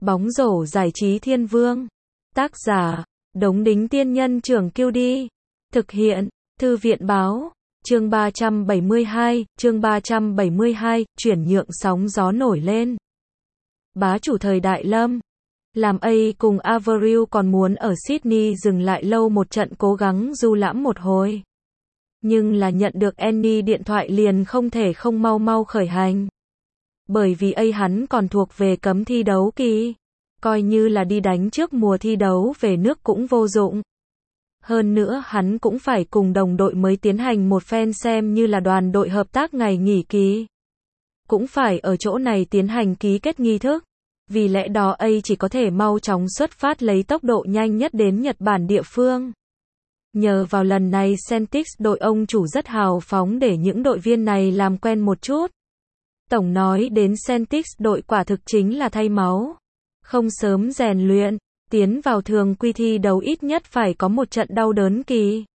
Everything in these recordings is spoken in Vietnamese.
Bóng rổ giải trí thiên vương. Tác giả, Đống Đính Tiên Nhân Trưởng Kiêu Đi. Thực hiện, Thư viện Báo. Chương 372, chuyển nhượng sóng gió nổi lên. Bá chủ thời đại Lâm. Làm A cùng Avril còn muốn ở Sydney dừng lại lâu một trận cố gắng du lãm một hồi. Nhưng là nhận được Annie điện thoại liền không thể không mau mau khởi hành. Bởi vì hắn còn thuộc về cấm thi đấu kỳ. Coi như là đi đánh trước mùa thi đấu về nước cũng vô dụng. Hơn nữa hắn cũng phải cùng đồng đội mới tiến hành một phen xem như là đoàn đội hợp tác ngày nghỉ kỳ. Cũng phải ở chỗ này tiến hành ký kết nghi thức. Vì lẽ đó A chỉ có thể mau chóng xuất phát lấy tốc độ nhanh nhất đến Nhật Bản địa phương. Nhờ vào lần này Celtics đội ông chủ rất hào phóng để những đội viên này làm quen một chút. Tổng nói đến Celtics đội quả thực chính là thay máu. Không sớm rèn luyện, tiến vào thường quy thi đấu ít nhất phải có một trận đau đớn kỳ.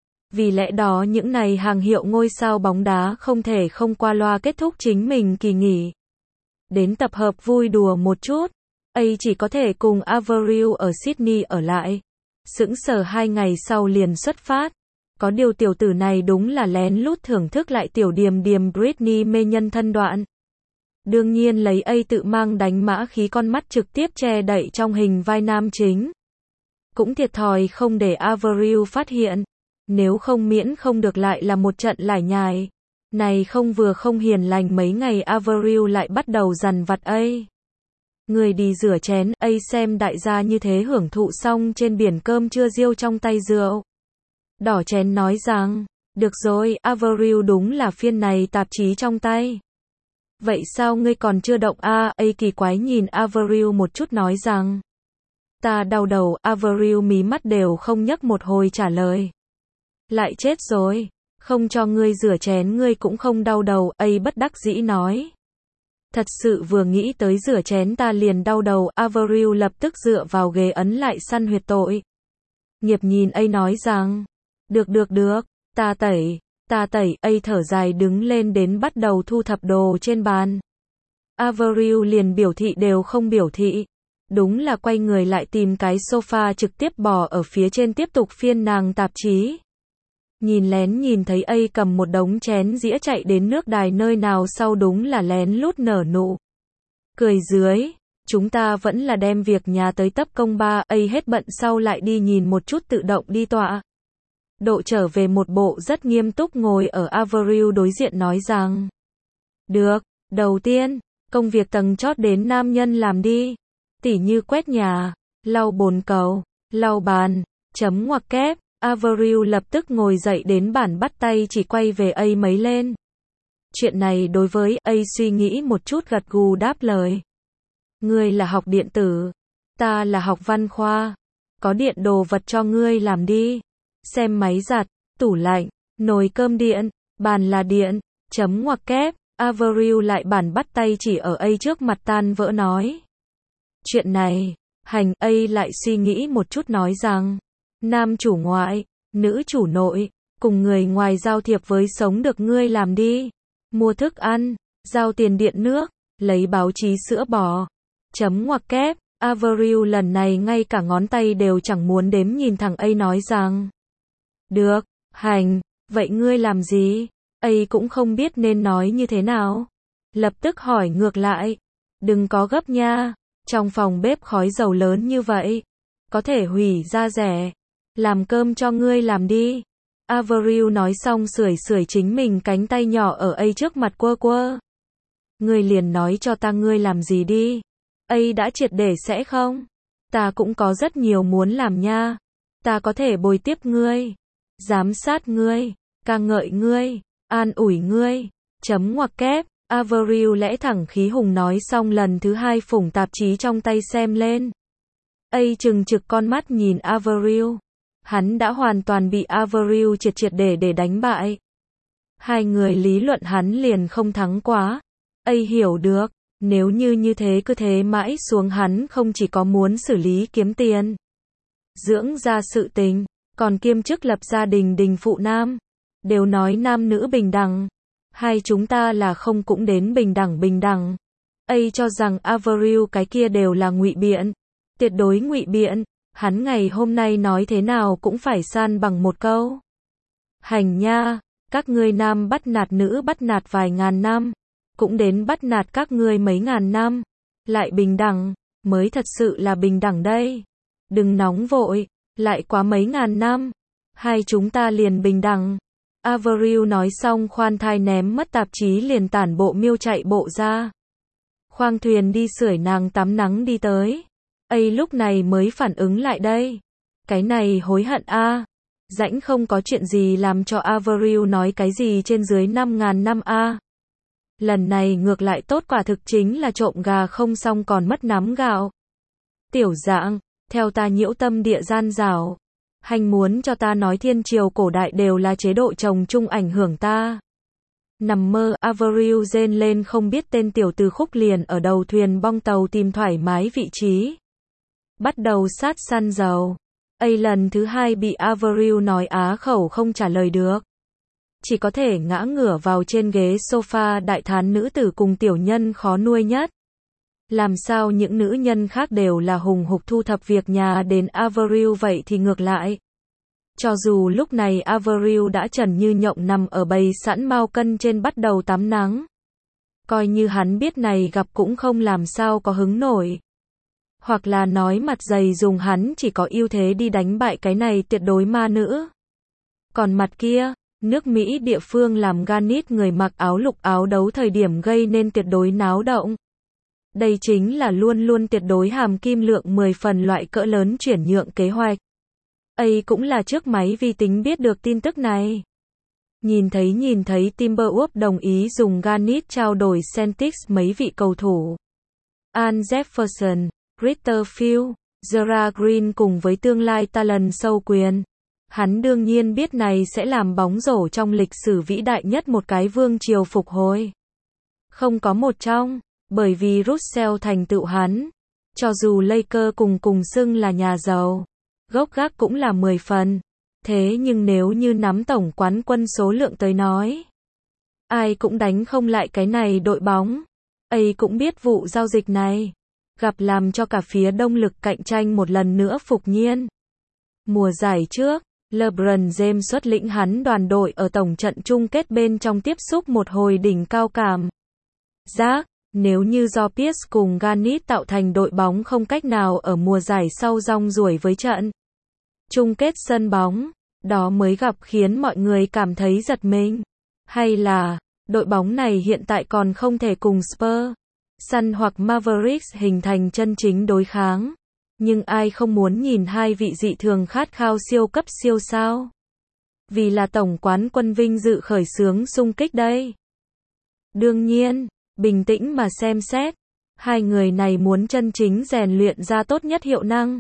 Vì lẽ đó những này hàng hiệu ngôi sao bóng đá không thể không qua loa kết thúc chính mình kỳ nghỉ. Đến tập hợp vui đùa một chút, A chỉ có thể cùng Avril ở Sydney ở lại. Sững sờ 2 ngày sau liền xuất phát. Có điều tiểu tử này đúng là lén lút thưởng thức lại tiểu điềm điềm Britney mê nhân thân đoạn. Đương nhiên lấy A tự mang đánh mã khí con mắt trực tiếp che đậy trong hình vai nam chính. Cũng thiệt thòi không để Avril phát hiện. Nếu không miễn không được lại là một trận lải nhải. Này không vừa không hiền lành mấy ngày Avril lại bắt đầu dằn vặt A. Người đi rửa chén, A xem đại gia như thế hưởng thụ xong trên biển cơm chưa riêu trong tay rượu. Đỏ chén nói rằng, được rồi, Avril đúng là phiên này tạp chí trong tay. Vậy sao ngươi còn chưa động A kỳ quái nhìn Avril một chút nói rằng. Ta đau đầu, Avril mí mắt đều không nhấc một hồi trả lời. Lại chết rồi, không cho ngươi rửa chén ngươi cũng không đau đầu, A bất đắc dĩ nói. Thật sự vừa nghĩ tới rửa chén ta liền đau đầu, Avril lập tức dựa vào ghế ấn lại săn huyệt tội. Nghiệp nhìn A nói rằng, được, ta tẩy, A thở dài đứng lên đến bắt đầu thu thập đồ trên bàn. Avril liền biểu thị đều không biểu thị. Đúng là quay người lại tìm cái sofa trực tiếp bò ở phía trên tiếp tục phiên nàng tạp chí. Nhìn lén nhìn thấy A cầm một đống chén dĩa chạy đến nước đài nơi nào sau đúng là lén lút nở nụ. Cười dưới, chúng ta vẫn là đem việc nhà tới tấp công ba, A hết bận sau lại đi nhìn một chút tự động đi tọa. Độ trở về một bộ rất nghiêm túc ngồi ở Avril đối diện nói rằng. Được, đầu tiên, công việc tầng chót đến nam nhân làm đi. Tỉ như quét nhà, lau bồn cầu, lau bàn, chấm ngoặc kép. Avril lập tức ngồi dậy đến bàn bắt tay chỉ quay về A mấy lên. Chuyện này đối với A suy nghĩ một chút gật gù đáp lời. Ngươi là học điện tử, ta là học văn khoa. Có điện đồ vật cho ngươi làm đi. Xem máy giặt, tủ lạnh, nồi cơm điện, bàn là điện, chấm ngoặc kép. Avril lại bản bắt tay chỉ ở A trước mặt tan vỡ nói. Chuyện này, hành. A lại suy nghĩ một chút nói rằng. Nam chủ ngoại, nữ chủ nội, cùng người ngoài giao thiệp với sống được ngươi làm đi. Mua thức ăn, giao tiền điện nước, lấy báo chí sữa bò. Chấm ngoặc kép, Avril lần này ngay cả ngón tay đều chẳng muốn đếm nhìn thằng A nói rằng. Được, hành, vậy ngươi làm gì? A cũng không biết nên nói như thế nào. Lập tức hỏi ngược lại. Đừng có gấp nha, trong phòng bếp khói dầu lớn như vậy. Có thể hủy ra rẻ. Làm cơm cho ngươi làm đi. Avril nói xong sưởi chính mình cánh tay nhỏ ở A trước mặt quơ. Ngươi liền nói cho ta ngươi làm gì đi. A đã triệt để sẽ không? Ta cũng có rất nhiều muốn làm nha. Ta có thể bồi tiếp ngươi, giám sát ngươi, ca ngợi ngươi, an ủi ngươi. Chấm ngoặc kép. Avril lẽ thẳng khí hùng nói xong lần thứ hai phủng tạp chí trong tay xem lên. A trừng trực con mắt nhìn Avril. Hắn đã hoàn toàn bị Avril triệt để đánh bại. Hai người lý luận hắn liền không thắng quá. A hiểu được, nếu như thế cứ thế mãi xuống hắn không chỉ có muốn xử lý kiếm tiền, dưỡng ra sự tình, còn kiêm chức lập gia đình đình phụ nam. Đều nói nam nữ bình đẳng. Hai chúng ta là không cũng đến bình đẳng. ấy cho rằng Avril cái kia đều là ngụy biện. Tuyệt đối ngụy biện, hắn ngày hôm nay nói thế nào cũng phải san bằng một câu. Hành nha, các ngươi nam bắt nạt nữ bắt nạt vài ngàn năm, cũng đến bắt nạt các ngươi mấy ngàn năm, lại bình đẳng, mới thật sự là bình đẳng đây. Đừng nóng vội, lại quá mấy ngàn năm, hai chúng ta liền bình đẳng. Avril nói xong khoan thai ném mất tạp chí liền tản bộ miêu chạy bộ ra. Khoang thuyền đi sưởi nàng tắm nắng đi tới. Ấy lúc này mới phản ứng lại đây. Cái này hối hận a. Rãnh không có chuyện gì làm cho Avril nói cái gì trên dưới 5.000 năm a. Lần này ngược lại tốt quả thực chính là trộm gà không xong còn mất nắm gạo. Tiểu Dạng, theo ta nhiễu tâm địa gian dảo. Hành muốn cho ta nói thiên triều cổ đại đều là chế độ chồng chung ảnh hưởng ta. Nằm mơ, Avril rên lên không biết tên tiểu từ khúc liền ở đầu thuyền bong tàu tìm thoải mái vị trí. Bắt đầu sát săn dầu. Ấy lần thứ hai bị Avril nói á khẩu không trả lời được. Chỉ có thể ngã ngửa vào trên ghế sofa đại thán nữ tử cùng tiểu nhân khó nuôi nhất. Làm sao những nữ nhân khác đều là hùng hục thu thập việc nhà đến Avril vậy thì ngược lại. Cho dù lúc này Avril đã trần như nhộng nằm ở bầy sẵn mao cân trên bắt đầu tắm nắng. Coi như hắn biết này gặp cũng không làm sao có hứng nổi. Hoặc là nói mặt dày dùng hắn chỉ có ưu thế đi đánh bại cái này tuyệt đối ma nữ. Còn mặt kia, nước Mỹ địa phương làm Garnet người mặc áo lục áo đấu thời điểm gây nên tuyệt đối náo động. Đây chính là luôn luôn tuyệt đối hàm kim lượng 10 phần loại cỡ lớn chuyển nhượng kế hoạch. Ấy cũng là trước máy vi tính biết được tin tức này. Nhìn thấy Timberwolves đồng ý dùng Garnet trao đổi Celtics mấy vị cầu thủ. Al Jefferson, Ritter Field, Gerald Green cùng với tương lai talent sâu quyền. Hắn đương nhiên biết này sẽ làm bóng rổ trong lịch sử vĩ đại nhất một cái vương triều phục hồi. Không có một trong, bởi vì Russell thành tựu hắn. Cho dù Lakers cùng xưng là nhà giàu, gốc gác cũng là 10 phần. Thế nhưng nếu như nắm tổng quán quân số lượng tới nói, ai cũng đánh không lại cái này đội bóng. Ấy cũng biết vụ giao dịch này gặp làm cho cả phía đông lực cạnh tranh một lần nữa phục nhiên. Mùa giải trước, LeBron James xuất lĩnh hắn đoàn đội ở tổng trận chung kết bên trong tiếp xúc một hồi đỉnh cao cảm giác, nếu như do Pierce cùng Garnett tạo thành đội bóng không cách nào ở mùa giải sau rong ruổi với trận chung kết sân bóng, đó mới gặp khiến mọi người cảm thấy giật mình. Hay là, đội bóng này hiện tại còn không thể cùng Spurs, Suns hoặc Mavericks hình thành chân chính đối kháng. Nhưng ai không muốn nhìn hai vị dị thường khát khao siêu cấp siêu sao? Vì là tổng quán quân vinh dự khởi xướng xung kích đây. Đương nhiên, bình tĩnh mà xem xét, hai người này muốn chân chính rèn luyện ra tốt nhất hiệu năng.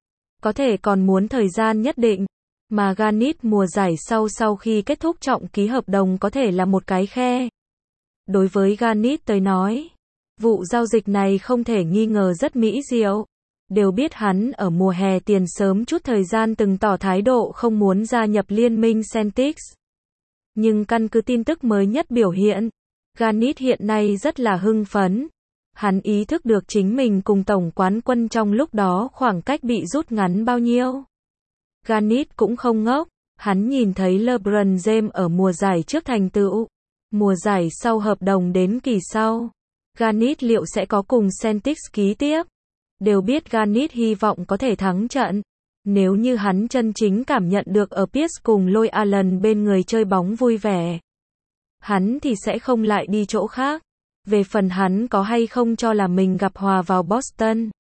Có thể còn muốn thời gian nhất định, mà Garnett mùa giải sau khi kết thúc trọng ký hợp đồng có thể là một cái khe. Đối với Garnett tới nói, vụ giao dịch này không thể nghi ngờ rất mỹ diệu. Đều biết hắn ở mùa hè tiền sớm chút thời gian từng tỏ thái độ không muốn gia nhập liên minh Celtics. Nhưng căn cứ tin tức mới nhất biểu hiện, Garnett hiện nay rất là hưng phấn. Hắn ý thức được chính mình cùng tổng quán quân trong lúc đó khoảng cách bị rút ngắn bao nhiêu. Garnett cũng không ngốc, hắn nhìn thấy LeBron James ở mùa giải trước thành tựu, mùa giải sau hợp đồng đến kỳ sau. Garnett liệu sẽ có cùng Celtics ký tiếp? Đều biết Garnett hy vọng có thể thắng trận. Nếu như hắn chân chính cảm nhận được ở Pierce cùng Lôi Allen bên người chơi bóng vui vẻ, hắn thì sẽ không lại đi chỗ khác. Về phần hắn có hay không cho là mình gặp hòa vào Boston,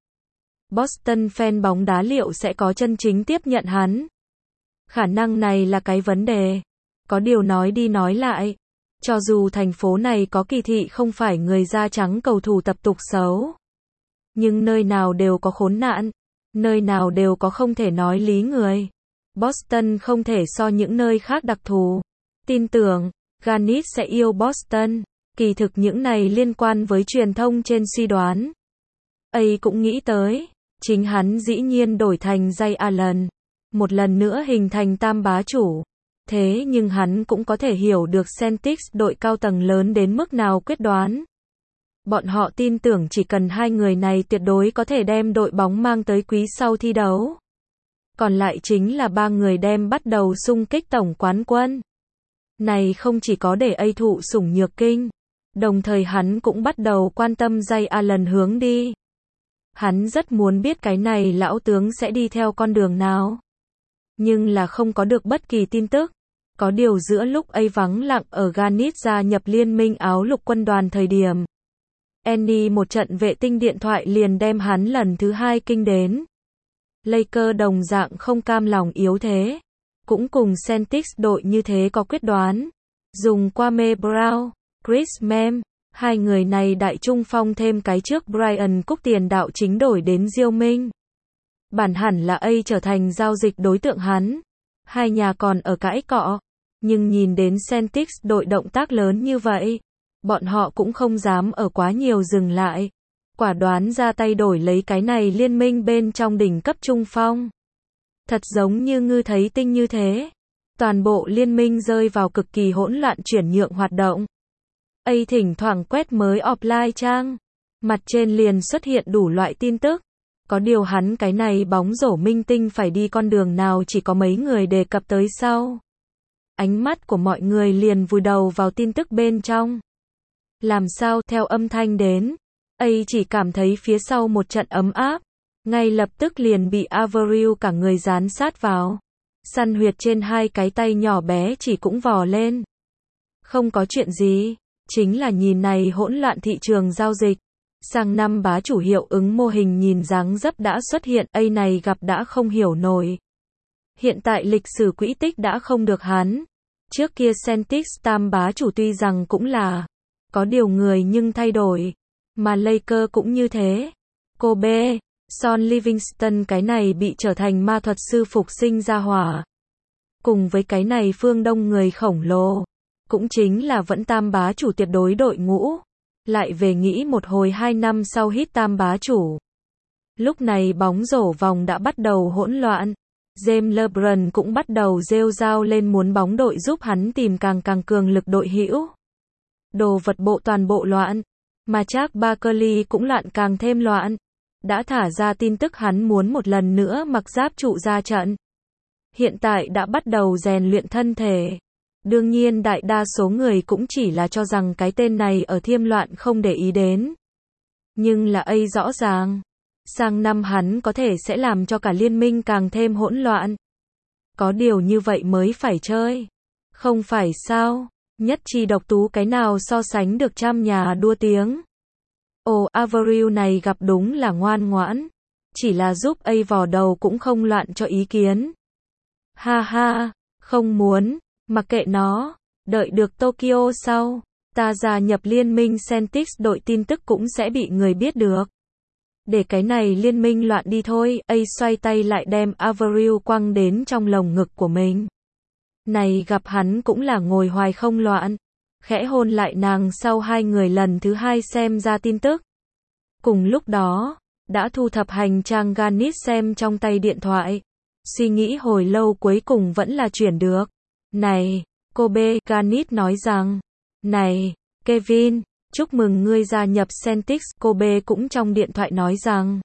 fan bóng đá liệu sẽ có chân chính tiếp nhận hắn? Khả năng này là cái vấn đề. Có điều nói đi nói lại, cho dù thành phố này có kỳ thị không phải người da trắng cầu thủ tập tục xấu, nhưng nơi nào đều có khốn nạn, nơi nào đều có không thể nói lý người. Boston không thể so những nơi khác đặc thù. Tin tưởng, Garnett sẽ yêu Boston. Kỳ thực những này liên quan với truyền thông trên suy đoán. Ấy cũng nghĩ tới, chính hắn dĩ nhiên đổi thành Ray Allen, một lần nữa hình thành tam bá chủ. Thế nhưng hắn cũng có thể hiểu được Celtics đội cao tầng lớn đến mức nào quyết đoán. Bọn họ tin tưởng chỉ cần hai người này tuyệt đối có thể đem đội bóng mang tới quý sau thi đấu. Còn lại chính là ba người đem bắt đầu xung kích tổng quán quân. Này không chỉ có để A thụ sủng nhược kinh, đồng thời hắn cũng bắt đầu quan tâm Jay Allen hướng đi. Hắn rất muốn biết cái này lão tướng sẽ đi theo con đường nào. Nhưng là không có được bất kỳ tin tức. Có điều giữa lúc A vắng lặng ở Garnett gia nhập liên minh áo lục quân đoàn thời điểm. Andy một trận vệ tinh điện thoại liền đem hắn lần thứ hai kinh đến. Lakers đồng dạng không cam lòng yếu thế. Cũng cùng Celtics đội như thế có quyết đoán. Dùng Kwame Brown, Chris Mem, hai người này đại trung phong thêm cái trước Brian Cook tiền đạo chính đổi đến Diêu Minh. Bản hẳn là A trở thành giao dịch đối tượng hắn. Hai nhà còn ở cãi cọ. Nhưng nhìn đến Celtics đội động tác lớn như vậy, bọn họ cũng không dám ở quá nhiều dừng lại. Quả đoán ra tay đổi lấy cái này liên minh bên trong đỉnh cấp trung phong. Thật giống như ngư thấy tinh như thế. Toàn bộ liên minh rơi vào cực kỳ hỗn loạn chuyển nhượng hoạt động. A thỉnh thoảng quét mới offline trang. Mặt trên liền xuất hiện đủ loại tin tức. Có điều hắn cái này bóng rổ minh tinh phải đi con đường nào chỉ có mấy người đề cập tới sau. Ánh mắt của mọi người liền vùi đầu vào tin tức bên trong. Làm sao theo âm thanh đến, A chỉ cảm thấy phía sau một trận ấm áp, ngay lập tức liền bị Avril cả người dán sát vào. Săn huyệt trên hai cái tay nhỏ bé chỉ cũng vò lên. Không có chuyện gì, chính là nhìn này hỗn loạn thị trường giao dịch. Sang năm bá chủ hiệu ứng mô hình nhìn dáng dấp đã xuất hiện, A này gặp đã không hiểu nổi. Hiện tại lịch sử quỹ tích đã không được hắn. Trước kia Celtics tam bá chủ tuy rằng cũng là có điều người nhưng thay đổi, mà Lakers cũng như thế. Kobe, Sean Livingston cái này bị trở thành ma thuật sư phục sinh ra hỏa. Cùng với cái này phương Đông người khổng lồ, cũng chính là vẫn tam bá chủ tuyệt đối đội ngũ. Lại về nghĩ một hồi 2 năm sau hít tam bá chủ. Lúc này bóng rổ vòng đã bắt đầu hỗn loạn. James LeBron cũng bắt đầu rêu rao lên muốn bóng đội giúp hắn tìm càng cường lực đội hữu. Đồ vật bộ toàn bộ loạn. Mà Charles Barkley cũng loạn càng thêm loạn. Đã thả ra tin tức hắn muốn một lần nữa mặc giáp trụ ra trận. Hiện tại đã bắt đầu rèn luyện thân thể. Đương nhiên đại đa số người cũng chỉ là cho rằng cái tên này ở thiêm loạn không để ý đến. Nhưng là A rõ ràng. Sang năm hắn có thể sẽ làm cho cả liên minh càng thêm hỗn loạn. Có điều như vậy mới phải chơi. Không phải sao? Nhất chi độc tú cái nào so sánh được trăm nhà đua tiếng. Ồ, Avril này gặp đúng là ngoan ngoãn. Chỉ là giúp A vò đầu cũng không loạn cho ý kiến. Ha ha, không muốn, mặc kệ nó, đợi được Tokyo sau. Ta gia nhập liên minh Celtics đội tin tức cũng sẽ bị người biết được. Để cái này liên minh loạn đi thôi, A xoay tay lại đem Avril quăng đến trong lồng ngực của mình. Này gặp hắn cũng là ngồi hoài không loạn. Khẽ hôn lại nàng sau hai người lần thứ hai xem ra tin tức. Cùng lúc đó, đã thu thập hành trang Garnett xem trong tay điện thoại. Suy nghĩ hồi lâu cuối cùng vẫn là chuyển được. Này, Kobe, Garnett nói rằng. Này, Kevin, chúc mừng ngươi gia nhập Celtics, Kobe cũng trong điện thoại nói rằng.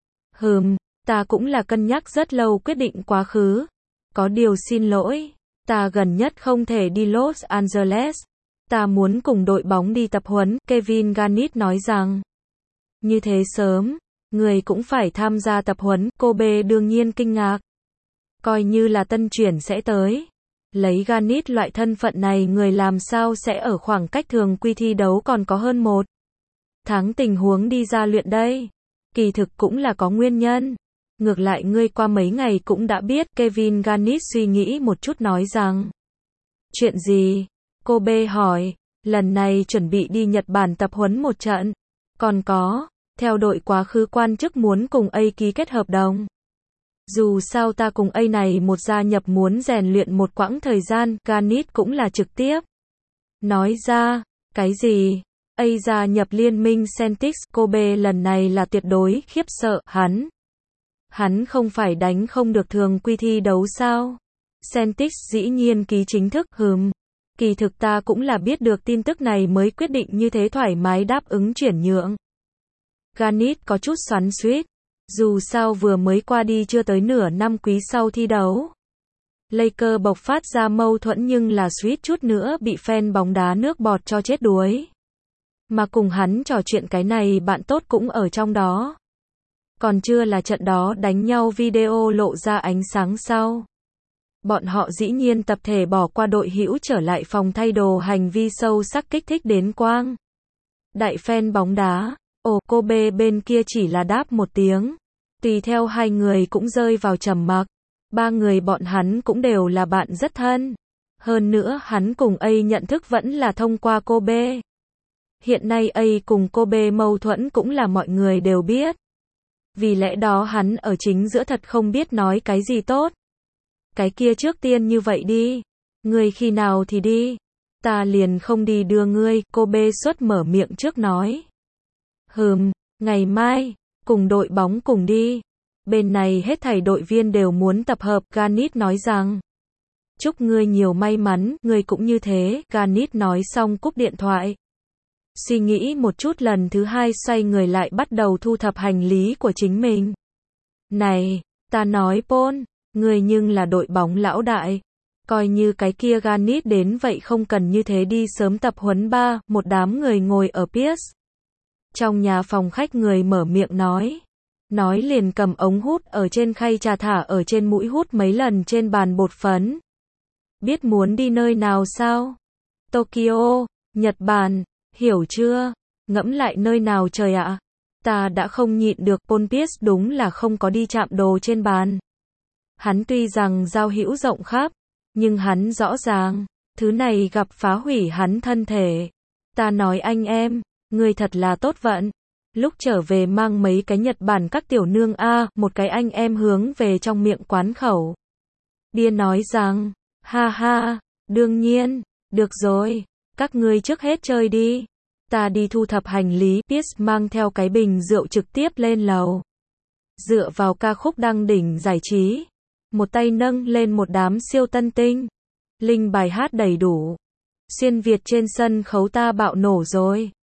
Ta cũng là cân nhắc rất lâu quyết định quá khứ. Có điều xin lỗi, ta gần nhất không thể đi Los Angeles. Ta muốn cùng đội bóng đi tập huấn, Kevin Garnett nói rằng. Như thế sớm, người cũng phải tham gia tập huấn, Kobe đương nhiên kinh ngạc. Coi như là tân chuyển sẽ tới. Lấy Garnett loại thân phận này người làm sao sẽ ở khoảng cách thường quy thi đấu còn có hơn 1 tháng tình huống đi ra luyện đây. Kỳ thực cũng là có nguyên nhân. Ngược lại ngươi qua mấy ngày cũng đã biết, Kevin Garnett suy nghĩ một chút nói rằng. Chuyện gì? Kobe hỏi. Lần này chuẩn bị đi Nhật Bản tập huấn một trận. Còn có, theo đội quá khứ quan chức muốn cùng A ký kết hợp đồng. Dù sao ta cùng A này một gia nhập muốn rèn luyện một quãng thời gian, Garnett cũng là trực tiếp. Nói ra, cái gì? A gia nhập liên minh Celtics, Kobe lần này là tuyệt đối khiếp sợ, hắn không phải đánh không được thường quy thi đấu sao? Celtics dĩ nhiên ký chính thức, Kỳ thực ta cũng là biết được tin tức này mới quyết định như thế thoải mái đáp ứng chuyển nhượng. Garnett có chút xoắn xuýt. Dù sao vừa mới qua đi chưa tới nửa năm quý sau thi đấu. Lakers bộc phát ra mâu thuẫn nhưng là suýt chút nữa bị fan bóng đá nước bọt cho chết đuối. Mà cùng hắn trò chuyện cái này bạn tốt cũng ở trong đó. Còn chưa là trận đó đánh nhau video lộ ra ánh sáng sau. Bọn họ dĩ nhiên tập thể bỏ qua đội hữu trở lại phòng thay đồ, hành vi sâu sắc kích thích đến quang đại fan bóng đá. Kobe bên kia chỉ là đáp một tiếng. Tùy theo hai người cũng rơi vào trầm mặc. Ba người bọn hắn cũng đều là bạn rất thân. Hơn nữa hắn cùng A nhận thức vẫn là thông qua Kobe. Hiện nay A cùng Kobe mâu thuẫn cũng là mọi người đều biết. Vì lẽ đó hắn ở chính giữa thật không biết nói cái gì tốt. Cái kia trước tiên như vậy đi. Ngươi khi nào thì đi. Ta liền không đi đưa ngươi, Kobe xuất mở miệng trước nói. Ngày mai, cùng đội bóng cùng đi. Bên này hết thảy đội viên đều muốn tập hợp, Garnett nói rằng. Chúc ngươi nhiều may mắn, ngươi cũng như thế, Garnett nói xong cúp điện thoại. Suy nghĩ một chút lần thứ hai xoay người lại bắt đầu thu thập hành lý của chính mình. Này, ta nói Paul, ngươi nhưng là đội bóng lão đại. Coi như cái kia Garnett đến vậy không cần như thế đi sớm tập huấn ba, một đám người ngồi ở Pierce. Trong nhà phòng khách người mở miệng nói. Nói liền cầm ống hút ở trên khay trà thả ở trên mũi hút mấy lần trên bàn bột phấn. Biết muốn đi nơi nào sao? Tokyo, Nhật Bản, hiểu chưa? Ngẫm lại nơi nào trời ạ? Ta đã không nhịn được, Paul Pierce đúng là không có đi chạm đồ trên bàn. Hắn tuy rằng giao hữu rộng khắp, nhưng hắn rõ ràng, thứ này gặp phá hủy hắn thân thể. Ta nói anh em, người thật là tốt vận. Lúc trở về mang mấy cái Nhật Bản các tiểu nương một cái anh em hướng về trong miệng quán khẩu. Bia nói rằng, ha ha, đương nhiên, được rồi, các ngươi trước hết chơi đi. Ta đi thu thập hành lý, Pierce mang theo cái bình rượu trực tiếp lên lầu. Dựa vào ca khúc đăng đỉnh giải trí. Một tay nâng lên một đám siêu tân tinh. Linh bài hát đầy đủ. Xuyên Việt trên sân khấu ta bạo nổ rồi.